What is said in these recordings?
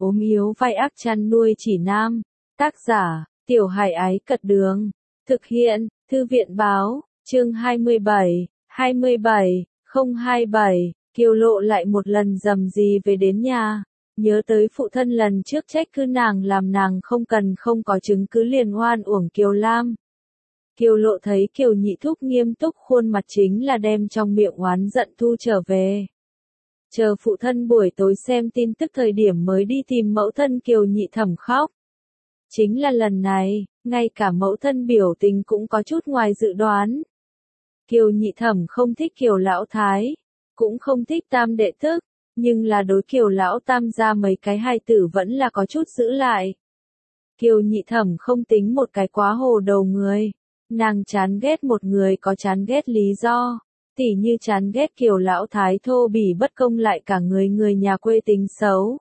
ốm yếu vai ác chăn nuôi chỉ nam. Tác giả, Tiểu Hải Ái Cật Đường. Thực hiện, Thư viện Báo, chương 27, 027, Kiều Lộ lại một lần rầm rì về đến nhà. Nhớ tới phụ thân lần trước trách cứ nàng làm nàng không có chứng cứ liền oan uổng Kiều Lam. Kiều Lộ thấy Kiều Nhị Thúc nghiêm túc khuôn mặt chính là đem trong miệng oán giận thu trở về. Chờ phụ thân buổi tối xem tin tức thời điểm mới đi tìm mẫu thân Kiều Nhị Thẩm khóc. Chính là lần này, ngay cả mẫu thân biểu tình cũng có chút ngoài dự đoán. Kiều Nhị Thẩm không thích Kiều Lão Thái, cũng không thích Tam đệ tức, nhưng là đối Kiều Lão Tam gia mấy cái hài tử vẫn là có chút giữ lại. Kiều Nhị Thẩm không tính một cái quá hồ đầu người, nàng chán ghét một người có chán ghét lý do, tỉ như chán ghét Kiều Lão Thái thô bỉ bất công lại cả người nhà quê tính xấu.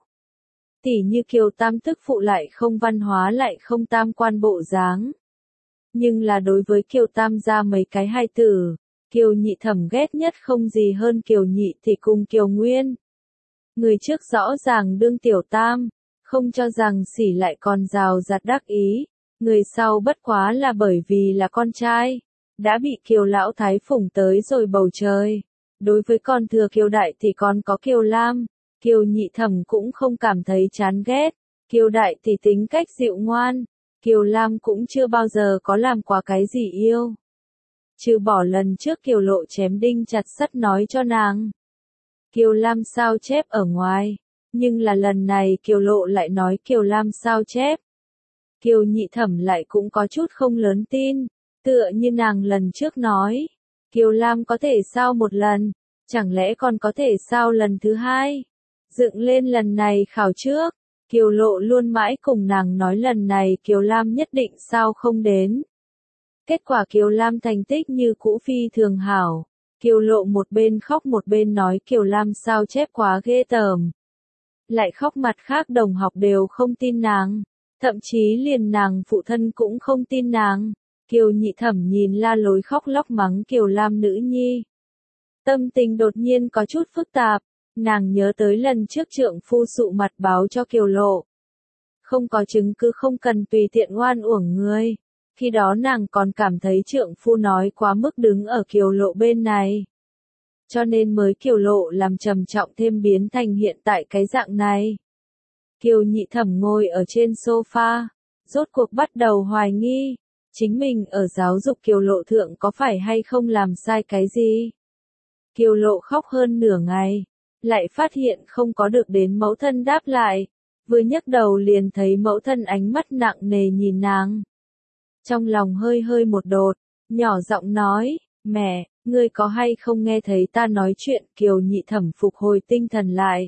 Tỉ như Kiều Tam tức phụ lại không văn hóa lại không tam quan bộ dáng. Nhưng là đối với Kiều Tam gia mấy cái hài tử, Kiều Nhị Thẩm ghét nhất không gì hơn Kiều Nhị thì cùng Kiều Nguyên. Người trước rõ ràng đương Tiểu Tam, không cho rằng xỉ lại còn rào rạt đắc ý, người sau bất quá là bởi vì là con trai, đã bị Kiều Lão Thái phủng tới rồi bầu trời. Đối với con thừa Kiều Đại thì còn có Kiều Lam, Kiều Nhị Thẩm cũng không cảm thấy chán ghét, Kiều Đại thì tính cách dịu ngoan, Kiều Lam cũng chưa bao giờ có làm quá cái gì yêu. Trừ bỏ lần trước Kiều Lộ chém đinh chặt sắt nói cho nàng. Kiều Lam sao chép ở ngoài, nhưng là lần này Kiều Lộ lại nói Kiều Lam sao chép. Kiều Nhị Thẩm lại cũng có chút không lớn tin, tựa như nàng lần trước nói, Kiều Lam có thể sao một lần, chẳng lẽ còn có thể sao lần thứ hai. Dựng lên lần này khảo trước, Kiều Lộ luôn mãi cùng nàng nói lần này Kiều Lam nhất định sao không đến. Kết quả Kiều Lam thành tích như cũ phi thường hảo. Kiều Lộ một bên khóc một bên nói Kiều Lam sao chép quá ghê tởm. Lại khóc mặt khác đồng học đều không tin nàng. Thậm chí liền nàng phụ thân cũng không tin nàng. Kiều Nhị Thẩm nhìn la lối khóc lóc mắng Kiều Lam nữ nhi. Tâm tình đột nhiên có chút phức tạp. Nàng nhớ tới lần trước trượng phu sụ mặt báo cho Kiều Lộ. Không có chứng cứ không cần tùy tiện oan uổng người. Khi đó nàng còn cảm thấy trượng phu nói quá mức đứng ở Kiều Lộ bên này. Cho nên mới Kiều Lộ làm trầm trọng thêm biến thành hiện tại cái dạng này. Kiều Nhị Thẩm ngồi ở trên sofa, rốt cuộc bắt đầu hoài nghi, chính mình ở giáo dục Kiều Lộ thượng có phải hay không làm sai cái gì. Kiều Lộ khóc hơn nửa ngày, lại phát hiện không có được đến mẫu thân đáp lại, vừa nhấc đầu liền thấy mẫu thân ánh mắt nặng nề nhìn nàng. Trong lòng hơi một đột, nhỏ giọng nói, mẹ, ngươi có hay không nghe thấy ta nói chuyện. Kiều Nhị Thẩm phục hồi tinh thần lại.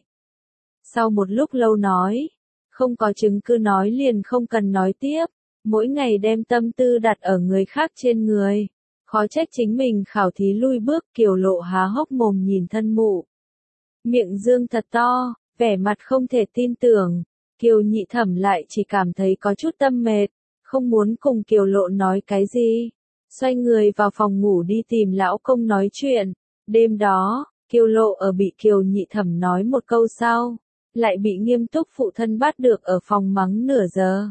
Sau một lúc lâu nói, không có chứng cứ nói liền không cần nói tiếp, mỗi ngày đem tâm tư đặt ở người khác trên người. Khó trách chính mình khảo thí lui bước. Kiều Lộ há hốc mồm nhìn thân mụ. Miệng dương thật to, vẻ mặt không thể tin tưởng. Kiều Nhị Thẩm lại chỉ cảm thấy có chút tâm mệt, không muốn cùng Kiều Lộ nói cái gì. Xoay người vào phòng ngủ đi tìm lão công nói chuyện. Đêm đó, Kiều Lộ ở bị Kiều Nhị Thẩm nói một câu sau, lại bị nghiêm túc phụ thân bắt được ở phòng mắng nửa giờ.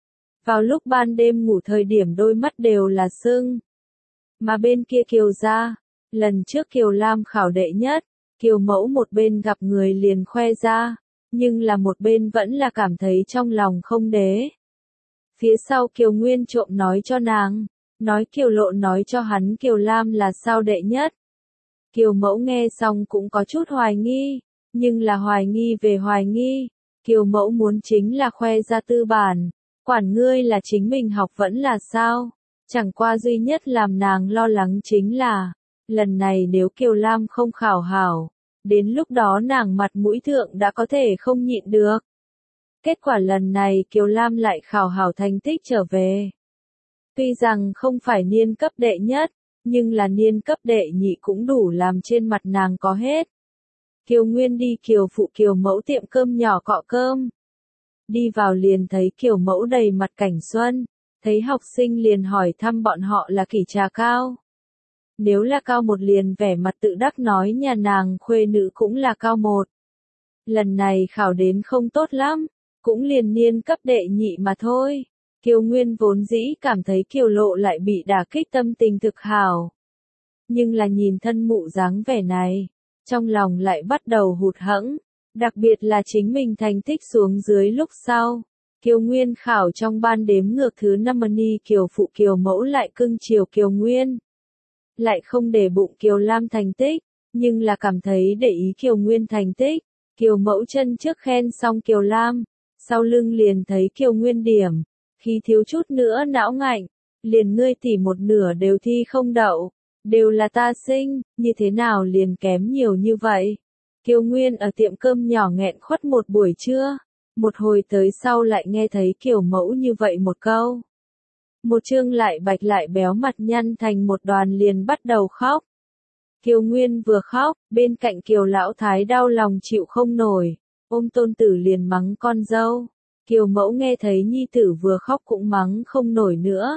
Vào lúc ban đêm ngủ thời điểm đôi mắt đều là sưng. Mà bên kia Kiều gia, lần trước Kiều Lam khảo đệ nhất, Kiều mẫu một bên gặp người liền khoe ra, nhưng là một bên vẫn là cảm thấy trong lòng không đế. Phía sau Kiều Nguyên trộm nói cho nàng, nói Kiều Lộ nói cho hắn Kiều Lam là sao đệ nhất. Kiều mẫu nghe xong cũng có chút hoài nghi, nhưng là hoài nghi về hoài nghi, Kiều mẫu muốn chính là khoe ra tư bản, quản ngươi là chính mình học vẫn là sao, chẳng qua duy nhất làm nàng lo lắng chính là, lần này nếu Kiều Lam không khảo hảo, đến lúc đó nàng mặt mũi thượng đã có thể không nhịn được. Kết quả lần này Kiều Lam lại khảo hảo thành tích trở về. Tuy rằng không phải niên cấp đệ nhất, nhưng là niên cấp đệ nhị cũng đủ làm trên mặt nàng có hết. Kiều Nguyên đi Kiều phụ Kiều mẫu tiệm cơm nhỏ cọ cơm. Đi vào liền thấy Kiều mẫu đầy mặt cảnh xuân, thấy học sinh liền hỏi thăm bọn họ là kỷ trà cao. Nếu là cao một liền vẻ mặt tự đắc nói nhà nàng khuê nữ cũng là cao một. Lần này khảo đến không tốt lắm, cũng liền niên cấp đệ nhị mà thôi. Kiều Nguyên vốn dĩ cảm thấy Kiều Lộ lại bị đả kích tâm tình thực hảo. Nhưng là nhìn thân mụ dáng vẻ này, trong lòng lại bắt đầu hụt hẫng, đặc biệt là chính mình thành tích xuống dưới lúc sau. Kiều Nguyên khảo trong ban đếm ngược thứ 5 ni Kiều phụ Kiều mẫu lại cưng chiều Kiều Nguyên. Lại không để bụng Kiều Lam thành tích, nhưng là cảm thấy để ý Kiều Nguyên thành tích. Kiều mẫu chân trước khen xong Kiều Lam, sau lưng liền thấy Kiều Nguyên điểm, khi thiếu chút nữa não ngạnh, liền ngươi tỉ một nửa đều thi không đậu, đều là ta sinh, như thế nào liền kém nhiều như vậy. Kiều Nguyên ở tiệm cơm nhỏ nghẹn khuất một buổi trưa, một hồi tới sau lại nghe thấy Kiều mẫu như vậy một câu. Một chương lại bạch lại béo mặt nhăn thành một đoàn liền bắt đầu khóc. Kiều Nguyên vừa khóc, bên cạnh Kiều lão thái đau lòng chịu không nổi, ôm tôn tử liền mắng con dâu. Kiều mẫu nghe thấy nhi tử vừa khóc cũng mắng không nổi nữa.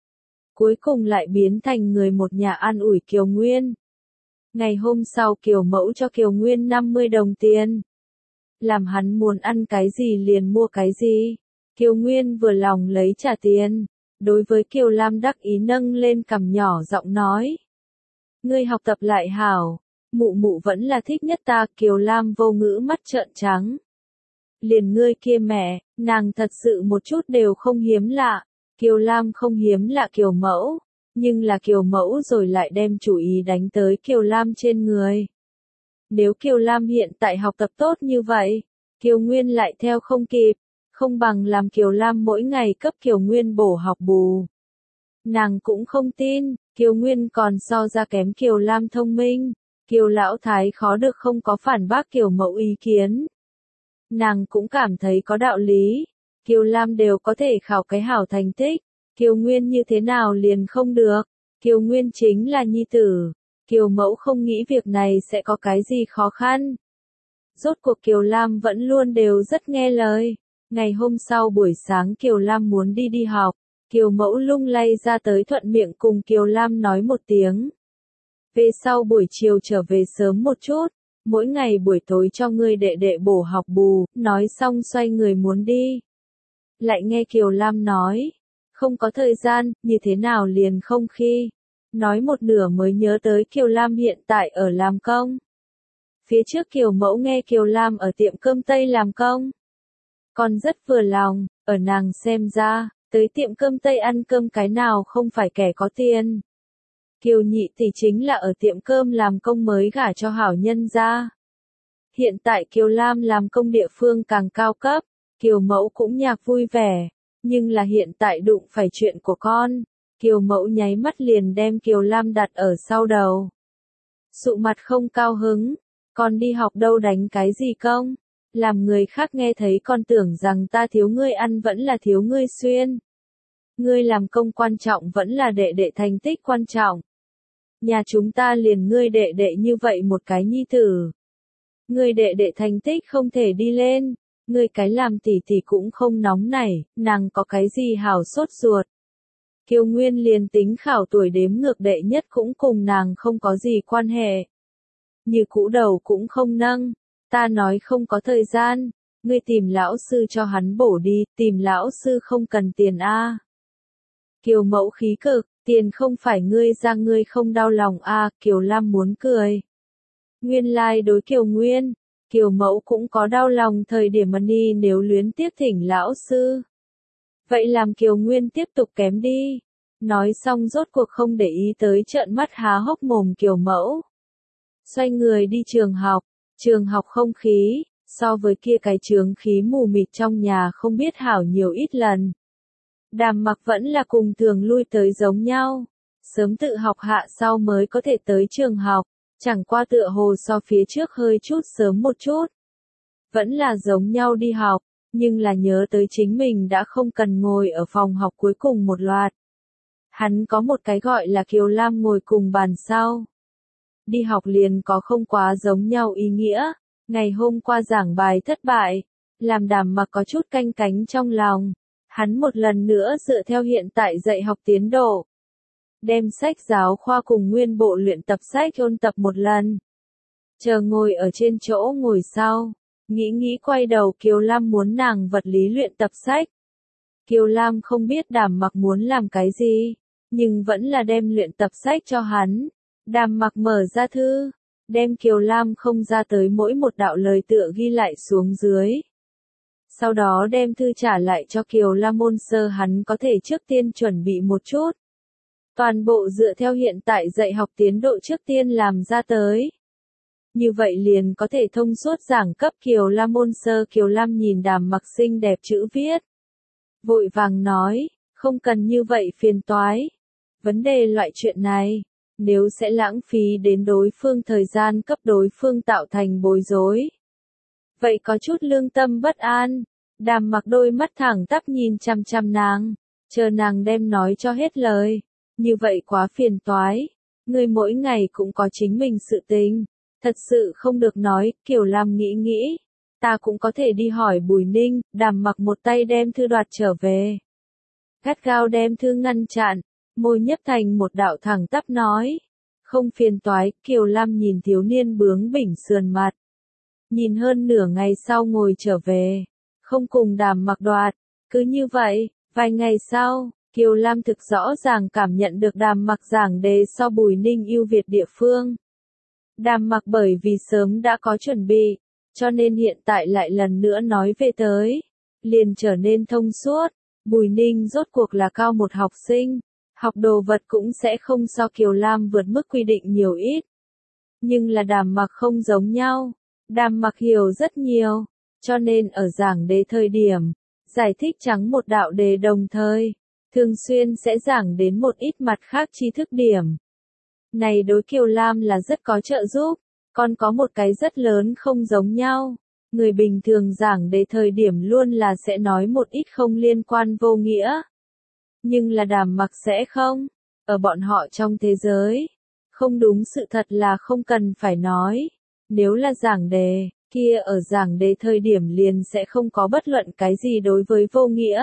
Cuối cùng lại biến thành người một nhà an ủi Kiều Nguyên. Ngày hôm sau Kiều mẫu cho Kiều Nguyên 50 đồng tiền. Làm hắn muốn ăn cái gì liền mua cái gì. Kiều Nguyên vừa lòng lấy trả tiền. Đối với Kiều Lam đắc ý nâng lên cằm nhỏ giọng nói. Ngươi học tập lại hảo, mụ mụ vẫn là thích nhất ta. Kiều Lam vô ngữ mắt trợn trắng. Liền ngươi kia mẹ, nàng thật sự một chút đều không hiếm lạ. Kiều Lam không hiếm lạ Kiều mẫu, nhưng là Kiều mẫu rồi lại đem chủ ý đánh tới Kiều Lam trên người. Nếu Kiều Lam hiện tại học tập tốt như vậy, Kiều Nguyên lại theo không kịp, không bằng làm Kiều Lam mỗi ngày cấp Kiều Nguyên bổ học bù. Nàng cũng không tin, Kiều Nguyên còn so ra kém Kiều Lam thông minh. Kiều lão thái khó được không có phản bác Kiều mẫu ý kiến. Nàng cũng cảm thấy có đạo lý. Kiều Lam đều có thể khảo cái hảo thành tích. Kiều Nguyên như thế nào liền không được. Kiều Nguyên chính là nhi tử. Kiều mẫu không nghĩ việc này sẽ có cái gì khó khăn. Rốt cuộc Kiều Lam vẫn luôn đều rất nghe lời. Ngày hôm sau buổi sáng Kiều Lam muốn đi học. Kiều mẫu lung lay ra tới thuận miệng cùng Kiều Lam nói một tiếng. Về sau buổi chiều trở về sớm một chút. Mỗi ngày buổi tối cho ngươi đệ đệ bổ học bù, nói xong xoay người muốn đi. Lại nghe Kiều Lam nói, không có thời gian, như thế nào liền không khi. Nói một nửa mới nhớ tới Kiều Lam hiện tại ở làm công. Phía trước Kiều mẫu nghe Kiều Lam ở tiệm cơm Tây làm công. Còn rất vừa lòng, ở nàng xem ra, tới tiệm cơm Tây ăn cơm cái nào không phải kẻ có tiền. Kiều nhị tỷ chính là ở tiệm cơm làm công mới gả cho hảo nhân gia. Hiện tại Kiều Lam làm công địa phương càng cao cấp, Kiều mẫu cũng nhạc vui vẻ, nhưng là hiện tại đụng phải chuyện của con, Kiều mẫu nháy mắt liền đem Kiều Lam đặt ở sau đầu. Sụ mặt không cao hứng, con đi học đâu đánh cái gì công, làm người khác nghe thấy con tưởng rằng ta thiếu ngươi ăn vẫn là thiếu ngươi xuyên. Ngươi làm công quan trọng vẫn là đệ đệ thành tích quan trọng. Nhà chúng ta liền ngươi đệ đệ như vậy một cái nhi tử. Ngươi đệ đệ thành tích không thể đi lên, ngươi cái làm tỷ tỷ cũng không nóng nảy, nàng có cái gì hảo sốt ruột. Kiều Nguyên liền tính khảo tuổi đếm ngược đệ nhất cũng cùng nàng không có gì quan hệ. Như cũ đầu cũng không nâng, ta nói không có thời gian, ngươi tìm lão sư cho hắn bổ đi, tìm lão sư không cần tiền a. Kiều mẫu khí cực, tiền không phải ngươi ra ngươi không đau lòng a. Kiều Lam muốn cười. Nguyên lai đối Kiều Nguyên, Kiều mẫu cũng có đau lòng thời điểm ni nếu luyến tiếc thỉnh lão sư. Vậy làm Kiều Nguyên tiếp tục kém đi. Nói xong rốt cuộc không để ý tới trợn mắt há hốc mồm Kiều mẫu. Xoay người đi trường học không khí, so với kia cái chướng khí mù mịt trong nhà không biết hảo nhiều ít lần. Đàm Mặc vẫn là cùng thường lui tới giống nhau, sớm tự học hạ sau mới có thể tới trường học, chẳng qua tựa hồ so phía trước hơi chút sớm một chút. Vẫn là giống nhau đi học, nhưng là nhớ tới chính mình đã không cần ngồi ở phòng học cuối cùng một loạt. Hắn có một cái gọi là Kiều Lam ngồi cùng bàn sau. Đi học liền có không quá giống nhau ý nghĩa, ngày hôm qua giảng bài thất bại, làm Đàm Mặc có chút canh cánh trong lòng. Hắn một lần nữa dựa theo hiện tại dạy học tiến độ. Đem sách giáo khoa cùng nguyên bộ luyện tập sách ôn tập một lần. Chờ ngồi ở trên chỗ ngồi sau. Nghĩ nghĩ quay đầu Kiều Lam muốn nàng vật lý luyện tập sách. Kiều Lam không biết Đàm Mặc muốn làm cái gì, nhưng vẫn là đem luyện tập sách cho hắn. Đàm Mặc mở ra thư, đem Kiều Lam không ra tới mỗi một đạo lời tựa ghi lại xuống dưới. Sau đó đem thư trả lại cho Kiều Lam môn sơ hắn có thể trước tiên chuẩn bị một chút. Toàn bộ dựa theo hiện tại dạy học tiến độ trước tiên làm ra tới. Như vậy liền có thể thông suốt giảng cấp Kiều Lam môn sơ. Kiều Lam nhìn Đàm Mặc xinh đẹp chữ viết. Vội vàng nói, không cần như vậy phiền toái. Vấn đề loại chuyện này, nếu sẽ lãng phí đến đối phương thời gian cấp đối phương tạo thành bối rối. Vậy có chút lương tâm bất an. Đàm Mặc đôi mắt thẳng tắp nhìn chăm chăm nàng, chờ nàng đem nói cho hết lời. Như vậy quá phiền toái. Người mỗi ngày cũng có chính mình sự tình. Thật sự không được nói. Kiều Lam nghĩ nghĩ. Ta cũng có thể đi hỏi Bùi Ninh. Đàm Mặc một tay đem thư đoạt trở về. Gắt gao đem thư ngăn chặn. Môi nhấp thành một đạo thẳng tắp nói. Không phiền toái. Kiều Lam nhìn thiếu niên bướng bỉnh sườn mặt. Nhìn hơn nửa ngày sau ngồi trở về. Không cùng Đàm Mặc đoạt. Cứ như vậy, vài ngày sau, Kiều Lam thực rõ ràng cảm nhận được Đàm Mặc giảng đề so Bùi Ninh ưu việt địa phương. Đàm Mặc bởi vì sớm đã có chuẩn bị, cho nên hiện tại lại lần nữa nói về tới, liền trở nên thông suốt. Bùi Ninh rốt cuộc là cao một học sinh, học đồ vật cũng sẽ không so Kiều Lam vượt mức quy định nhiều ít. Nhưng là Đàm Mặc không giống nhau, Đàm Mặc hiểu rất nhiều, cho nên ở giảng đề thời điểm, giải thích trắng một đạo đề đồng thời, thường xuyên sẽ giảng đến một ít mặt khác tri thức điểm. Này đối Kiều Lam là rất có trợ giúp, còn có một cái rất lớn không giống nhau. Người bình thường giảng đề thời điểm luôn là sẽ nói một ít không liên quan vô nghĩa. Nhưng là Đàm Mặc sẽ không. Ở bọn họ trong thế giới, không đúng sự thật là không cần phải nói. Nếu là giảng đề, kia ở giảng đề thời điểm liền sẽ không có bất luận cái gì đối với vô nghĩa.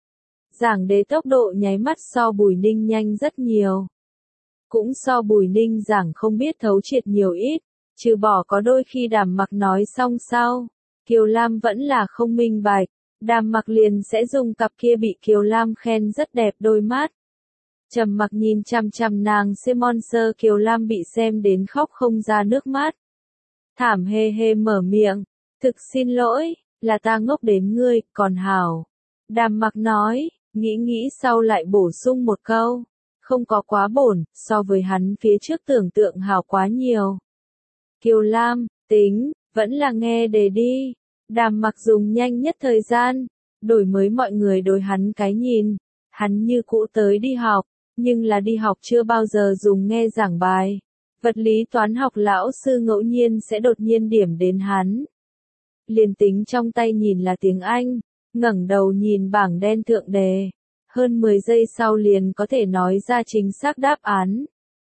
Giảng đề tốc độ nháy mắt so Bùi Ninh nhanh rất nhiều. Cũng so Bùi Ninh giảng không biết thấu triệt nhiều ít, trừ bỏ có đôi khi Đàm Mặc nói xong sau, Kiều Lam vẫn là không minh bạch, Đàm Mặc liền sẽ dùng cặp kia bị Kiều Lam khen rất đẹp đôi mắt. Trầm mặc nhìn chăm chăm nàng xem monster. Kiều Lam bị xem đến khóc không ra nước mắt. Thảm hê hê mở miệng, thực xin lỗi, là ta ngốc đến ngươi, còn hảo. Đàm Mặc nói, nghĩ nghĩ sau lại bổ sung một câu, không có quá bổn, so với hắn phía trước tưởng tượng hảo quá nhiều. Kiều Lam, tính, vẫn là nghe đề đi. Đàm Mặc dùng nhanh nhất thời gian, đổi mới mọi người đối hắn cái nhìn. Hắn như cũ tới đi học, nhưng là đi học chưa bao giờ dùng nghe giảng bài. Vật lý toán học lão sư ngẫu nhiên sẽ đột nhiên điểm đến hắn. Liền tính trong tay nhìn là tiếng Anh, ngẩng đầu nhìn bảng đen thượng đề. Hơn 10 giây sau liền có thể nói ra chính xác đáp án.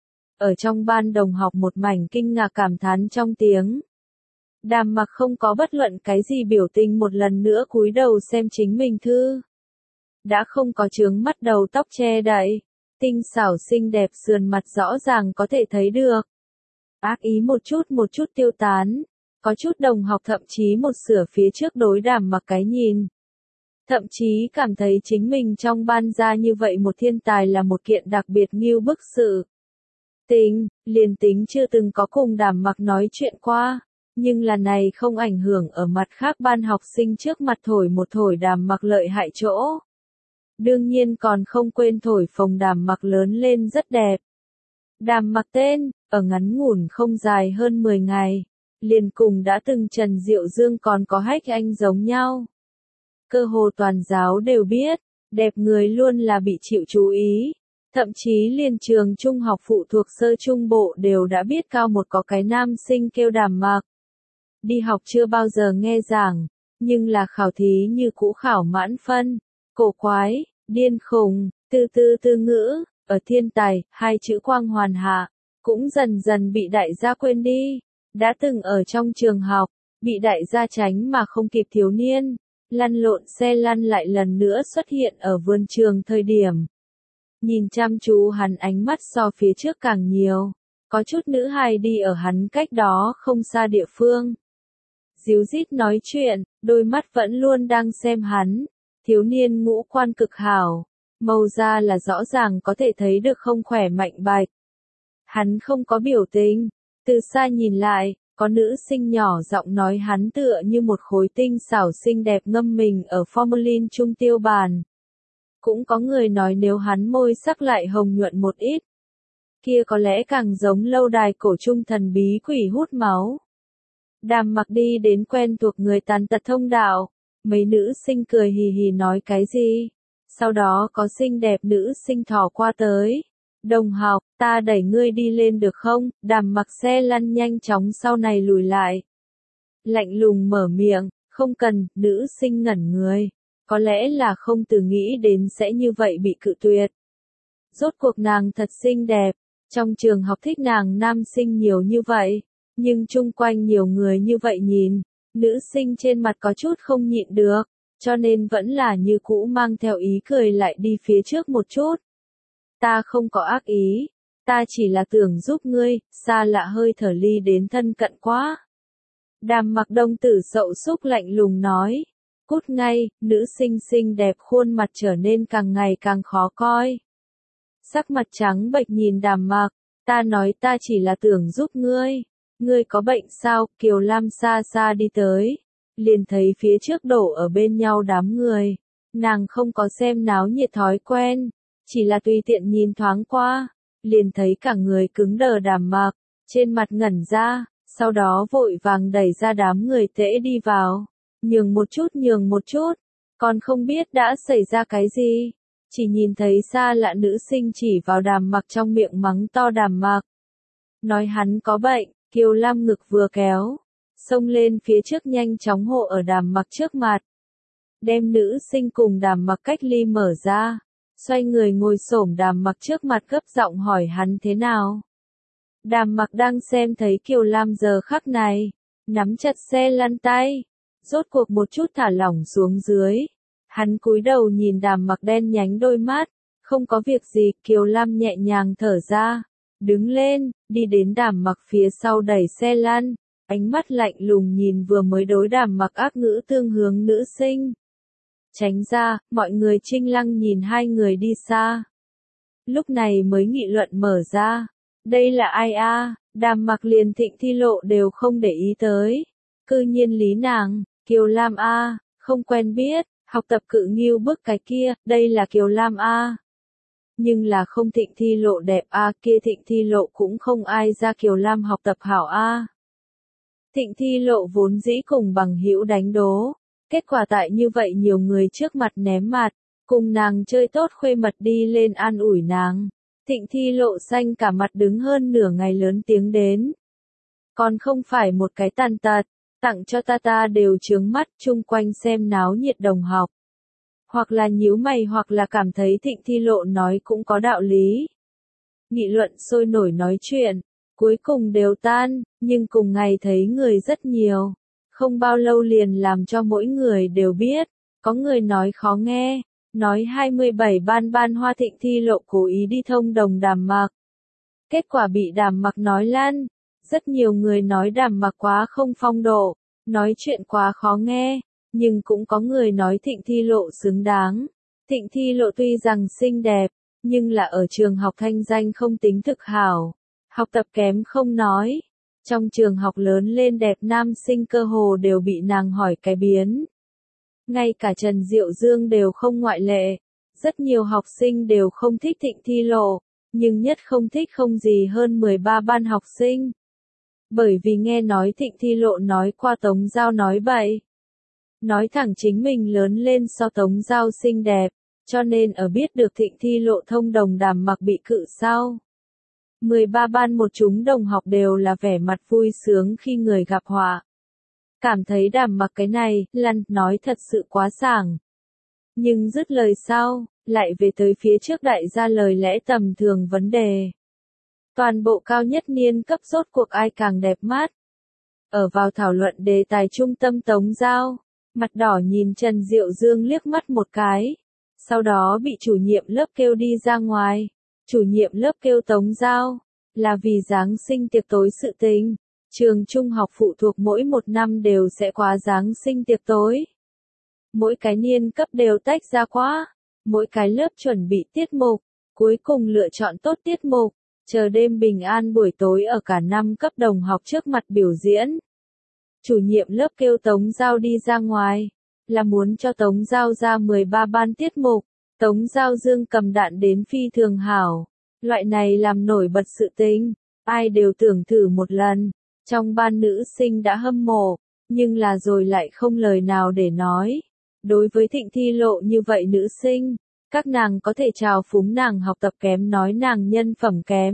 Ở trong ban đồng học một mảnh kinh ngạc cảm thán trong tiếng. Đàm Mặc không có bất luận cái gì biểu tình, một lần nữa cúi đầu xem chính mình thư. Đã không có chướng mắt, đầu tóc che đậy, tinh xảo xinh đẹp sườn mặt rõ ràng có thể thấy được. Ác ý một chút tiêu tán, có chút đồng học thậm chí một sửa phía trước đối Đàm Mặc cái nhìn. Thậm chí cảm thấy chính mình trong ban ra như vậy một thiên tài là một kiện đặc biệt ngưu bức sự. Liền tính chưa từng có cùng Đàm Mặc nói chuyện qua, nhưng là này không ảnh hưởng ở mặt khác ban học sinh trước mặt thổi một thổi Đàm Mặc lợi hại chỗ. Đương nhiên còn không quên thổi phồng Đàm Mặc lớn lên rất đẹp. Đàm Mặc tên, ở ngắn ngủn không dài hơn 10 ngày, liền cùng đã từng Trần Diệu Dương còn có Hách Anh giống nhau. Cơ hồ toàn giáo đều biết, đẹp người luôn là bị chịu chú ý. Thậm chí liền trường trung học phụ thuộc sơ trung bộ đều đã biết cao một có cái nam sinh kêu Đàm Mặc. Đi học chưa bao giờ nghe giảng, nhưng là khảo thí như cũ khảo mãn phân. Cổ quái, điên khùng, tư ngữ, ở thiên tài, hai chữ quang hoàn hạ, cũng dần dần bị đại gia quên đi. Đã từng ở trong trường học, bị đại gia tránh mà không kịp thiếu niên, lăn lộn xe lăn lại lần nữa xuất hiện ở vườn trường thời điểm. Nhìn chăm chú hắn ánh mắt so phía trước càng nhiều, có chút nữ hài đi ở hắn cách đó không xa địa phương. díu dít nói chuyện, đôi mắt vẫn luôn đang xem hắn. Thiếu niên ngũ quan cực hảo, màu da là rõ ràng có thể thấy được không khỏe mạnh bạch. Hắn không có biểu tình, từ xa nhìn lại, có nữ sinh nhỏ giọng nói hắn tựa như một khối tinh xảo xinh đẹp ngâm mình ở formalin trung tiêu bàn. Cũng có người nói nếu hắn môi sắc lại hồng nhuận một ít, kia có lẽ càng giống lâu đài cổ trung thần bí quỷ hút máu. Đàm Mặc đi đến quen thuộc người tàn tật thông đạo, mấy nữ sinh cười hì hì nói cái gì. Sau đó có xinh đẹp nữ sinh thò qua tới. Đồng học, ta đẩy ngươi đi lên được không? Đàm Mặc xe lăn nhanh chóng sau này lùi lại. Lạnh lùng mở miệng, không cần, nữ sinh ngẩn người. Có lẽ là không từng nghĩ đến sẽ như vậy bị cự tuyệt. Rốt cuộc nàng thật xinh đẹp, trong trường học thích nàng nam sinh nhiều như vậy, nhưng chung quanh nhiều người như vậy nhìn, nữ sinh trên mặt có chút không nhịn được, cho nên vẫn là như cũ mang theo ý cười lại đi phía trước một chút. Ta không có ác ý, ta chỉ là tưởng giúp ngươi, xa lạ hơi thở ly đến thân cận quá. Đàm Mặc đông tử sậu súc lạnh lùng nói. Cút ngay, nữ sinh xinh đẹp khuôn mặt trở nên càng ngày càng khó coi. Sắc mặt trắng bệch nhìn Đàm Mặc, ta nói ta chỉ là tưởng giúp ngươi. Ngươi có bệnh sao? Kiều Lam xa xa đi tới, liền thấy phía trước đổ ở bên nhau đám người. Nàng không có xem náo nhiệt thói quen, chỉ là tùy tiện nhìn thoáng qua, liền thấy cả người cứng đờ Đàm Mặc, trên mặt ngẩn ra, sau đó vội vàng đẩy ra đám người tễ đi vào. Nhường một chút, còn không biết đã xảy ra cái gì. Chỉ nhìn thấy xa lạ nữ sinh chỉ vào Đàm Mặc trong miệng mắng to Đàm Mặc. Nói hắn có bệnh, Kiều Lam ngực vừa kéo, xông lên phía trước nhanh chóng hộ ở Đàm Mặc trước mặt. Đem nữ sinh cùng Đàm Mặc cách ly mở ra, xoay người ngồi xổm Đàm Mặc trước mặt gấp giọng hỏi hắn thế nào. Đàm Mặc đang xem thấy Kiều Lam giờ khắc này, nắm chặt xe lăn tay. Rốt cuộc một chút thả lỏng xuống dưới. Hắn cúi đầu nhìn Đàm Mặc đen nhánh đôi mắt. Không có việc gì, Kiều Lam nhẹ nhàng thở ra. Đứng lên, đi đến Đàm Mặc phía sau đẩy xe lăn. Ánh mắt lạnh lùng nhìn vừa mới đối Đàm Mặc ác ngữ tương hướng nữ sinh. Tránh ra, mọi người trinh lăng nhìn hai người đi xa. Lúc này mới nghị luận mở ra. Đây là ai a? Đàm Mặc liền Thịnh Thi Lộ đều không để ý tới. Cư nhiên lý nàng. Kiều Lam A, không quen biết, học tập cự nghiêu bức cái kia, đây là Kiều Lam A. Nhưng là không Thịnh Thi Lộ đẹp A, kia Thịnh Thi Lộ cũng không ai ra Kiều Lam học tập hảo A. Thịnh Thi Lộ vốn dĩ cùng bằng hữu đánh đố, kết quả tại như vậy nhiều người trước mặt ném mặt, cùng nàng chơi tốt khuê mật đi lên an ủi nàng. Thịnh Thi Lộ xanh cả mặt đứng hơn nửa ngày lớn tiếng đến. Còn không phải một cái tàn tật. Tặng cho ta đều chướng mắt chung quanh xem náo nhiệt đồng học. Hoặc là nhíu mày hoặc là cảm thấy Thịnh Thi Lộ nói cũng có đạo lý. Nghị luận sôi nổi nói chuyện, cuối cùng đều tan, nhưng cùng ngày thấy người rất nhiều. Không bao lâu liền làm cho mỗi người đều biết, có người nói khó nghe, nói 27 ban hoa Thịnh Thi Lộ cố ý đi thông đồng Đàm Mặc. Kết quả bị Đàm Mặc nói lan. Rất nhiều người nói Đàm Mặc quá không phong độ, nói chuyện quá khó nghe, nhưng cũng có người nói Thịnh Thi Lộ xứng đáng. Thịnh Thi Lộ tuy rằng xinh đẹp, nhưng là ở trường học thanh danh không tính thực hảo, học tập kém không nói. Trong trường học lớn lên đẹp nam sinh cơ hồ đều bị nàng hỏi cái biến. Ngay cả Trần Diệu Dương đều không ngoại lệ. Rất nhiều học sinh đều không thích Thịnh Thi Lộ, nhưng nhất không thích không gì hơn 13 ban học sinh. Bởi vì nghe nói Thịnh Thi Lộ nói qua Tống Giao nói bậy. Nói thẳng chính mình lớn lên so Tống Giao xinh đẹp, cho nên ở biết được Thịnh Thi Lộ thông đồng Đàm Mặc bị cự sau. 13 ban một chúng đồng học đều là vẻ mặt vui sướng khi người gặp họa. Cảm thấy Đàm Mặc cái này, lăn, nói thật sự quá sảng. Nhưng dứt lời sau, lại về tới phía trước đại gia lời lẽ tầm thường vấn đề. Toàn bộ cao nhất niên cấp rốt cuộc ai càng đẹp mắt. Ở vào thảo luận đề tài trung tâm Tống Giao, mặt đỏ nhìn Trần Diệu Dương liếc mắt một cái. Sau đó bị chủ nhiệm lớp kêu đi ra ngoài. Chủ nhiệm lớp kêu Tống Giao, là vì Giáng sinh tiệc tối sự tình. Trường trung học phụ thuộc mỗi một năm đều sẽ quá Giáng sinh tiệc tối. Mỗi cái niên cấp đều tách ra quá, mỗi cái lớp chuẩn bị tiết mục, cuối cùng lựa chọn tốt tiết mục, chờ đêm bình an buổi tối ở cả năm cấp đồng học trước mặt biểu diễn. Chủ nhiệm lớp kêu Tống Giao đi ra ngoài, là muốn cho Tống Giao ra 13 ban tiết mục. Tống Giao dương cầm đạn đến phi thường hảo, loại này làm nổi bật sự tình, ai đều tưởng thử một lần. Trong ban nữ sinh đã hâm mộ, nhưng là rồi lại không lời nào để nói. Đối với Thịnh Thi Lộ như vậy nữ sinh, các nàng có thể trào phúng nàng học tập kém, nói nàng nhân phẩm kém.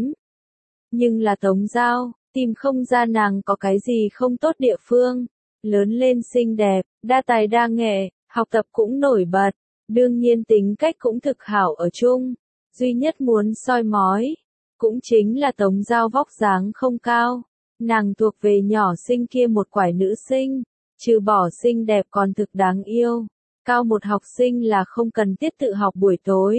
Nhưng là Tống Giao, tìm không ra nàng có cái gì không tốt địa phương. Lớn lên xinh đẹp, đa tài đa nghệ, học tập cũng nổi bật, đương nhiên tính cách cũng thực hảo ở chung. Duy nhất muốn soi mói, cũng chính là Tống Giao vóc dáng không cao. Nàng thuộc về nhỏ xinh kia một quải nữ sinh, trừ bỏ xinh đẹp còn thực đáng yêu. Cao một học sinh là không cần tiết tự học buổi tối.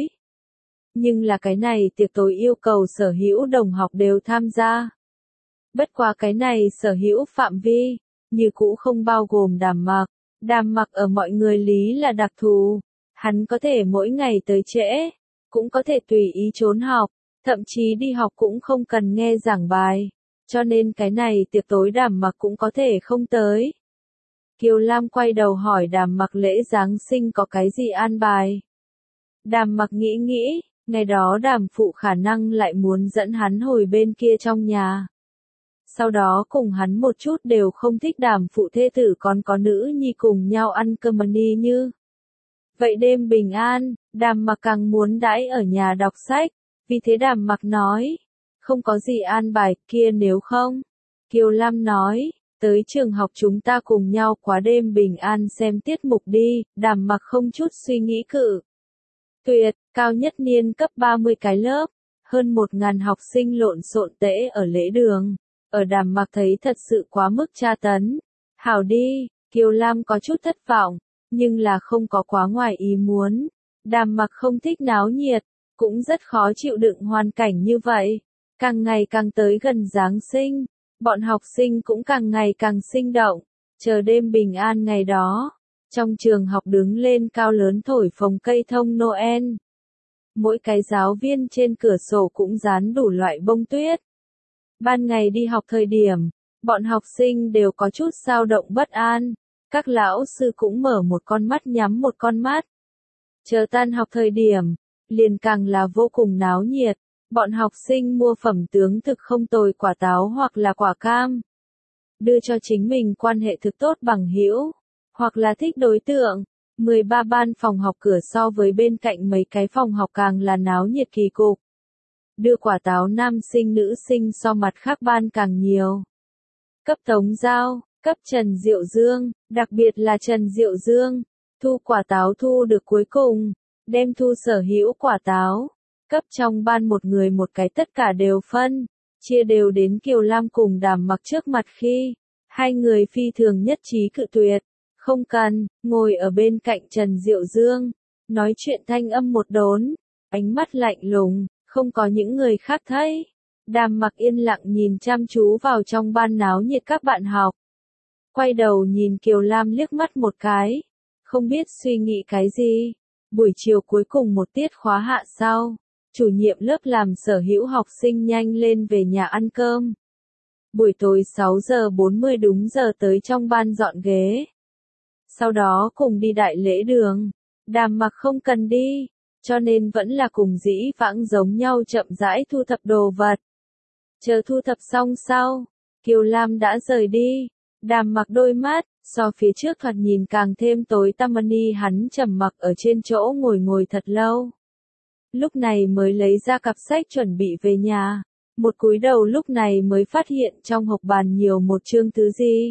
Nhưng là cái này tiệc tối yêu cầu sở hữu đồng học đều tham gia. Bất quá cái này sở hữu phạm vi, như cũ không bao gồm Đàm Mặc. Đàm Mặc ở mọi người lý là đặc thù. Hắn có thể mỗi ngày tới trễ, cũng có thể tùy ý trốn học, thậm chí đi học cũng không cần nghe giảng bài. Cho nên cái này tiệc tối Đàm Mặc cũng có thể không tới. Kiều Lam quay đầu hỏi Đàm Mặc lễ Giáng sinh có cái gì an bài. Đàm Mặc nghĩ, ngày đó Đàm phụ khả năng lại muốn dẫn hắn hồi bên kia trong nhà. Sau đó cùng hắn một chút đều không thích Đàm phụ thê tử còn có nữ nhi cùng nhau ăn cơm ni như. Vậy đêm bình an, Đàm Mặc càng muốn đãi ở nhà đọc sách, vì thế Đàm Mặc nói, không có gì an bài kia nếu không. Kiều Lam nói, tới trường học chúng ta cùng nhau quá đêm bình an xem tiết mục đi. Đàm Mặc không chút suy nghĩ cự tuyệt. Cao nhất niên cấp 30 cái lớp, hơn 1.000 học sinh lộn xộn tễ ở lễ đường. Ở Đàm Mặc thấy thật sự quá mức tra tấn. Hảo đi, Kiều Lam có chút thất vọng, nhưng là không có quá ngoài ý muốn. Đàm Mặc không thích náo nhiệt, cũng rất khó chịu đựng hoàn cảnh như vậy. Càng ngày càng tới gần Giáng sinh, bọn học sinh cũng càng ngày càng sinh động. Chờ đêm bình an ngày đó, trong trường học đứng lên cao lớn thổi phồng cây thông Noel. Mỗi cái giáo viên trên cửa sổ cũng dán đủ loại bông tuyết. Ban ngày đi học thời điểm, bọn học sinh đều có chút dao động bất an. Các lão sư cũng mở một con mắt nhắm một con mắt. Chờ tan học thời điểm, liền càng là vô cùng náo nhiệt. Bọn học sinh mua phẩm tướng thực không tồi quả táo hoặc là quả cam. Đưa cho chính mình quan hệ thực tốt bằng hữu, hoặc là thích đối tượng. 13 ban phòng học cửa so với bên cạnh mấy cái phòng học càng là náo nhiệt kỳ cục. Đưa quả táo nam sinh nữ sinh so mặt khác ban càng nhiều. Cấp Tống Giao, cấp Trần Diệu Dương, đặc biệt là Trần Diệu Dương, thu quả táo thu được cuối cùng, đem thu sở hữu quả táo. Cấp trong ban một người một cái tất cả đều phân, chia đều đến Kiều Lam cùng Đàm Mặc trước mặt khi, hai người phi thường nhất trí cự tuyệt, không cần, ngồi ở bên cạnh Trần Diệu Dương, nói chuyện thanh âm một đốn, ánh mắt lạnh lùng, không có những người khác thấy. Đàm Mặc yên lặng nhìn chăm chú vào trong ban náo nhiệt các bạn học. Quay đầu nhìn Kiều Lam liếc mắt một cái, không biết suy nghĩ cái gì. Buổi chiều cuối cùng một tiết khóa hạ sau, chủ nhiệm lớp làm sở hữu học sinh nhanh lên về nhà ăn cơm. Buổi tối 6 giờ 40 đúng giờ tới trong ban dọn ghế. Sau đó cùng đi đại lễ đường. Đàm Mặc không cần đi, cho nên vẫn là cùng dĩ vãng giống nhau chậm rãi thu thập đồ vật. Chờ thu thập xong sau, Kiều Lam đã rời đi. Đàm Mặc đôi mắt, so phía trước thoạt nhìn càng thêm tối tăm, hắn trầm mặc ở trên chỗ ngồi thật lâu. Lúc này mới lấy ra cặp sách chuẩn bị về nhà. Một cúi đầu lúc này mới phát hiện trong hộp bàn nhiều một chương thứ gì.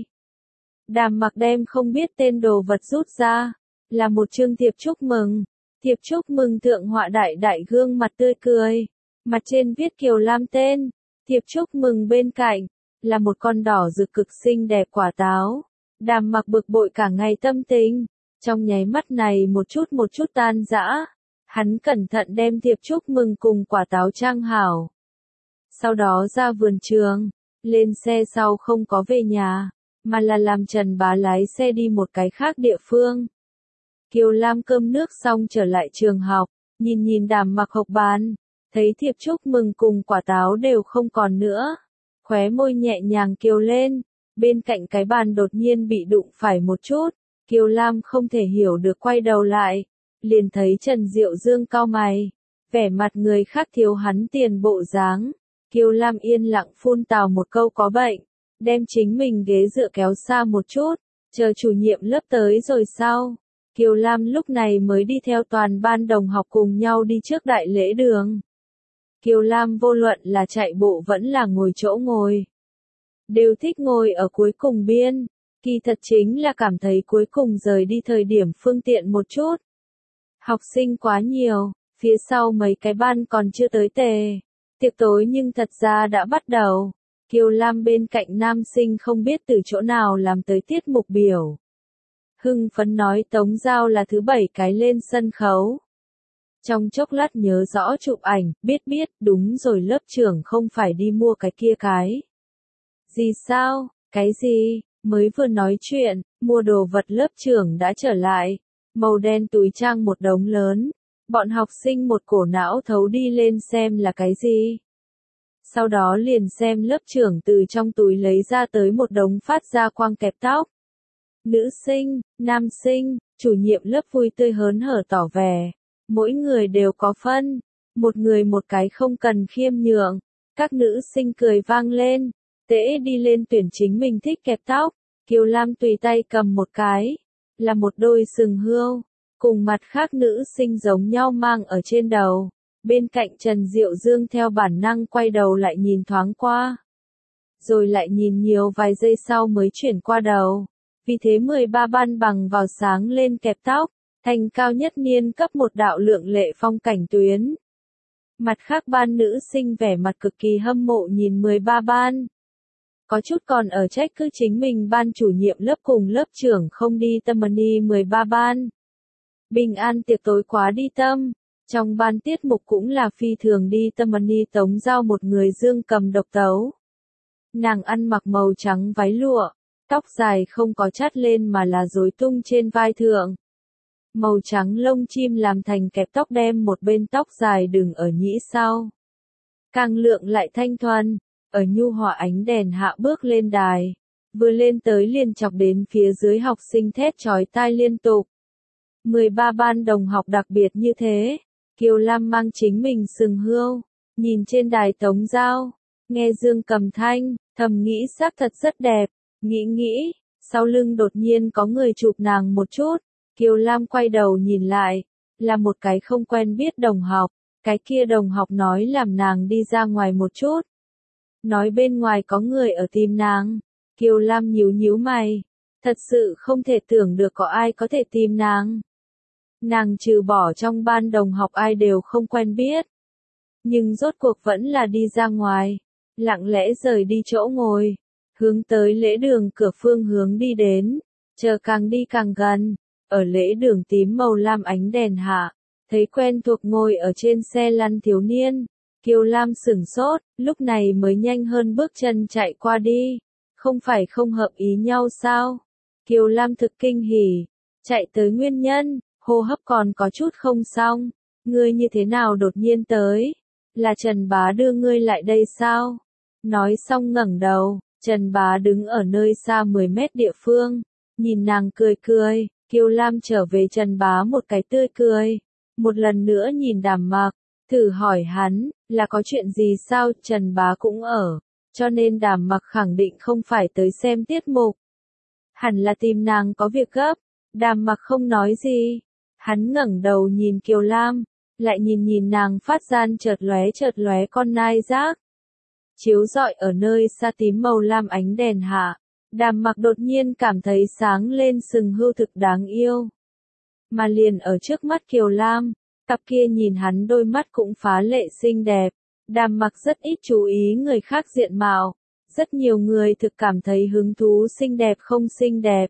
Đàm Mặc đem không biết tên đồ vật rút ra, là một chương thiệp chúc mừng. Thiệp chúc mừng thượng họa đại đại gương mặt tươi cười, mặt trên viết Kiều Lam tên. Thiệp chúc mừng bên cạnh là một con đỏ rực cực xinh đẹp quả táo. Đàm Mặc bực bội cả ngày tâm tình, trong nháy mắt này một chút tan rã. Hắn cẩn thận đem thiệp chúc mừng cùng quả táo trang hảo. Sau đó ra vườn trường, Lên xe sau không có về nhà, mà là làm Trần Bá lái xe đi một cái khác địa phương. Kiều Lam cơm nước xong trở lại trường học, nhìn Đàm Mặc học bàn, thấy thiệp chúc mừng cùng quả táo đều không còn nữa. Khóe môi nhẹ nhàng kiều lên, bên cạnh cái bàn đột nhiên bị đụng phải một chút. Kiều Lam không thể hiểu được quay đầu lại, liền thấy Trần Diệu Dương cau mày, vẻ mặt người khác thiếu hắn tiền bộ dáng. Kiều Lam yên lặng phun tào một câu có bệnh, đem chính mình ghế dựa kéo xa một chút, chờ chủ nhiệm lớp tới rồi sau. Kiều Lam lúc này mới đi theo toàn ban đồng học cùng nhau đi trước đại lễ đường. Kiều Lam vô luận là chạy bộ vẫn là ngồi chỗ ngồi, đều thích ngồi ở cuối cùng biên, kỳ thật chính là cảm thấy cuối cùng rời đi thời điểm phương tiện một chút. Học sinh quá nhiều, phía sau mấy cái ban còn chưa tới tề. Tiệc tối nhưng thật ra đã bắt đầu. Kiều Lam bên cạnh nam sinh không biết từ chỗ nào làm tới tiết mục biểu. Hưng phấn nói Tống Giao là thứ 7 cái lên sân khấu. Trong chốc lát nhớ rõ chụp ảnh, biết, đúng rồi lớp trưởng không phải đi mua cái kia cái. Gì sao, cái gì, mới vừa nói chuyện, mua đồ vật lớp trưởng đã trở lại. Màu đen túi trang một đống lớn. Bọn học sinh một cổ não thấu đi lên xem là cái gì. Sau đó liền xem lớp trưởng từ trong túi lấy ra tới một đống phát ra quang kẹp tóc. Nữ sinh, nam sinh, chủ nhiệm lớp vui tươi hớn hở tỏ vẻ. Mỗi người đều có phân. Một người một cái không cần khiêm nhượng. Các nữ sinh cười vang lên. Tễ đi lên tuyển chính mình thích kẹp tóc. Kiều Lam tùy tay cầm một cái. Là một đôi sừng hươu. Cùng mặt khác nữ sinh giống nhau mang ở trên đầu. Bên cạnh Trần Diệu Dương theo bản năng quay đầu lại nhìn thoáng qua. Rồi lại nhìn nhiều vài giây sau mới chuyển qua đầu. Vì thế 13 ban bằng vào sáng lên kẹp tóc, thành cao nhất niên cấp một đạo lượng lệ phong cảnh tuyến. Mặt khác ban nữ sinh vẻ mặt cực kỳ hâm mộ nhìn 13 ban. Có chút còn ở trách cứ chính mình ban chủ nhiệm lớp cùng lớp trưởng không đi tâm đi 13 ban. Bình an tiệc tối quá đi tâm. Trong ban tiết mục cũng là phi thường đi tâm đi Tống Giao một người dương cầm độc tấu. Nàng ăn mặc màu trắng váy lụa, tóc dài không có chát lên mà là rối tung trên vai thượng. Màu trắng lông chim làm thành kẹp tóc đem một bên tóc dài đừng ở nhĩ sau. Càng lượng lại thanh thuần, ở nhu hòa ánh đèn hạ bước lên đài. Vừa lên tới liền chọc đến phía dưới học sinh thét chói tai liên tục. 13 ban đồng học đặc biệt như thế. Kiều Lam mang chính mình sừng hươu, nhìn trên đài Tống Giao, nghe dương cầm thanh, thầm nghĩ xác thật rất đẹp, nghĩ, sau lưng đột nhiên có người chụp nàng một chút, Kiều Lam quay đầu nhìn lại, là một cái không quen biết đồng học, cái kia đồng học nói làm nàng đi ra ngoài một chút. Nói bên ngoài có người ở tìm nàng, Kiều Lam nhíu mày, thật sự không thể tưởng được có ai có thể tìm nàng. Nàng trừ bỏ trong ban đồng học ai đều không quen biết. Nhưng rốt cuộc vẫn là đi ra ngoài, lặng lẽ rời đi chỗ ngồi, hướng tới lễ đường cửa phương hướng đi đến, chờ càng đi càng gần, ở lễ đường tím màu lam ánh đèn hạ, thấy quen thuộc ngồi ở trên xe lăn thiếu niên, Kiều Lam sửng sốt, lúc này mới nhanh hơn bước chân chạy qua đi, không phải không hợp ý nhau sao? Kiều Lam thực kinh hỉ, chạy tới nguyên nhân. Hô hấp còn có chút không xong, ngươi như thế nào đột nhiên tới, là Trần Bá đưa ngươi lại đây sao? Nói xong ngẩng đầu, Trần Bá đứng ở nơi xa 10 mét địa phương, nhìn nàng cười, Kiều Lam trở về Trần Bá một cái tươi cười, một lần nữa nhìn Đàm Mặc, thử hỏi hắn, là có chuyện gì sao? Trần Bá cũng ở, cho nên Đàm Mặc khẳng định không phải tới xem tiết mục. Hẳn là tìm nàng có việc gấp, Đàm Mặc không nói gì. Hắn ngẩng đầu nhìn Kiều Lam, lại nhìn nàng phát gian chợt lóe con nai giác. Chiếu rọi ở nơi xa tím màu lam ánh đèn hạ, Đàm Mặc đột nhiên cảm thấy sáng lên sừng hươu thực đáng yêu. Mà liền ở trước mắt Kiều Lam, cặp kia nhìn hắn đôi mắt cũng phá lệ xinh đẹp. Đàm Mặc rất ít chú ý người khác diện mạo, rất nhiều người thực cảm thấy hứng thú xinh đẹp không xinh đẹp.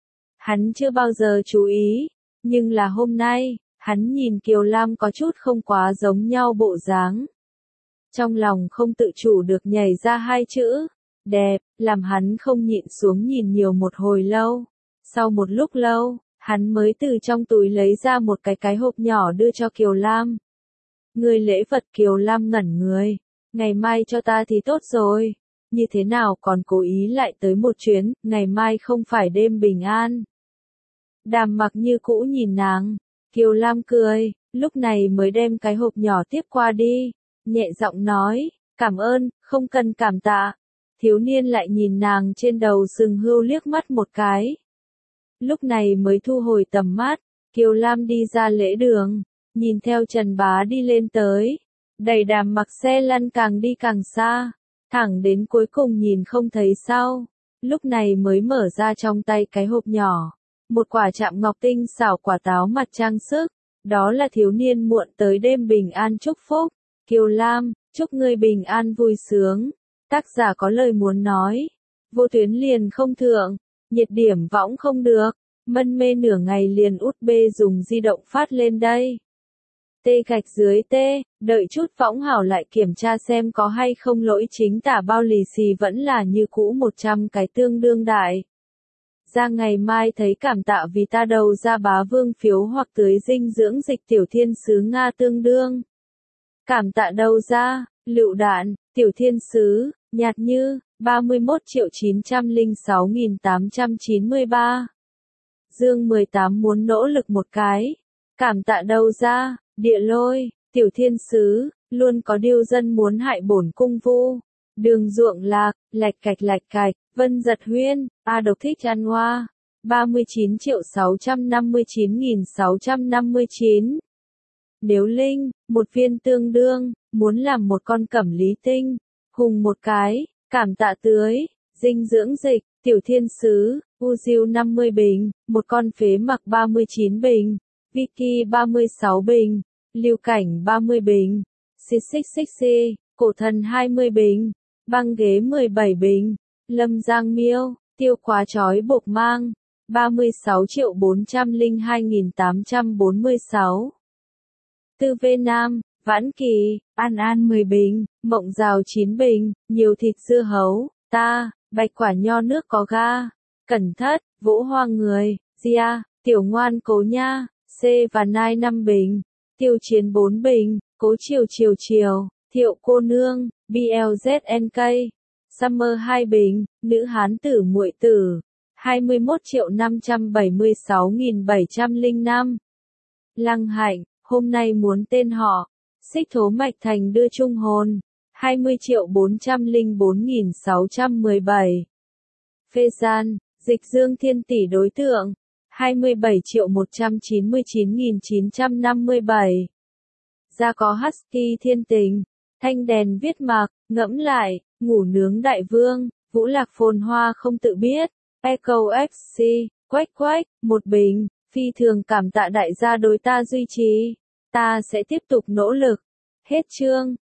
Hắn chưa bao giờ chú ý. Nhưng là hôm nay, hắn nhìn Kiều Lam có chút không quá giống nhau bộ dáng. Trong lòng không tự chủ được nhảy ra hai chữ, đẹp, làm hắn không nhịn xuống nhìn nhiều một hồi lâu. Sau một lúc lâu, hắn mới từ trong túi lấy ra một cái hộp nhỏ đưa cho Kiều Lam. Người lễ vật. Kiều Lam ngẩn người, ngày mai cho ta thì tốt rồi, như thế nào còn cố ý lại tới một chuyến, ngày mai không phải đêm bình an. Đàm Mặc như cũ nhìn nàng, Kiều Lam cười, lúc này mới đem cái hộp nhỏ tiếp qua đi, nhẹ giọng nói, cảm ơn, không cần cảm tạ. Thiếu niên lại nhìn nàng trên đầu sừng hươu liếc mắt một cái. Lúc này mới thu hồi tầm mắt, Kiều Lam đi ra lễ đường, nhìn theo Trần Bá đi lên tới, đẩy Đàm Mặc xe lăn càng đi càng xa, thẳng đến cuối cùng nhìn không thấy sau, lúc này mới mở ra trong tay cái hộp nhỏ, một quả chạm ngọc tinh xảo quả táo mặt trang sức, đó là thiếu niên muộn tới đêm bình an chúc phúc. Kiều Lam, chúc ngươi bình an vui sướng. Tác giả có lời muốn nói, vô tuyến liền không thượng, nhiệt điểm võng không được, mân mê nửa ngày liền út bê dùng di động phát lên đây. Tê gạch dưới tê, đợi chút võng hảo lại kiểm tra xem có hay không lỗi chính tả bao lì xì vẫn là như cũ 100 cái tương đương đại. Ra ngày mai thấy cảm tạ vì ta đầu ra bá vương phiếu hoặc tưới dinh dưỡng dịch tiểu thiên sứ Nga tương đương. Cảm tạ đầu ra, lựu đạn, tiểu thiên sứ, nhạt như, 31.906.893. Dương 18 muốn nỗ lực một cái. Cảm tạ đầu ra, địa lôi, tiểu thiên sứ, luôn có điêu dân muốn hại bổn cung vu. Đường ruộng lạc, lạch cạch, Vân Giật Huyên, A độc thích ăn hoa. 39.659.659. Nếu linh, một viên tương đương, muốn làm một con cẩm lý tinh, hùng một cái, cảm tạ tưới, dinh dưỡng dịch, tiểu thiên sứ, u diêu 50 bình, một con phế mặc 39 bình, Vicky 36 bình, lưu cảnh 30 bình, xixi, cổ thần 20 bình, băng ghế 17 bình, lâm giang miêu, tiêu khóa chói buộc mang, 36.402.846. Tư V Nam, Vãn Kỳ, An 10 bình, Mộng Rào 9 bình, nhiều thịt dưa hấu, ta, bạch quả nho nước có ga, Cẩn Thất, Vũ Hoa người, Gia, Tiểu Ngoan Cố Nha, C và Nai 5 bình, Tiêu Chiến 4 bình, Cố Chiều, Thiệu Cô Nương, BLZNK, Summer 2 bình, Nữ Hán Tử Muội Tử, 21.576.705. Lăng Hạnh, hôm nay muốn tên họ, Xích Thố Mạch Thành đưa chung hồn, 20.404.617. Phê Gian, Dịch Dương Thiên Tỷ đối tượng, 27.199.957. Ra có Husky Thiên Tình, Thanh Đèn Viết Mạc, ngẫm lại, ngủ nướng đại vương, Vũ Lạc Phồn Hoa không tự biết, Echo XC, quách, một bình, phi thường cảm tạ đại gia đối ta duy trì, ta sẽ tiếp tục nỗ lực. Hết chương.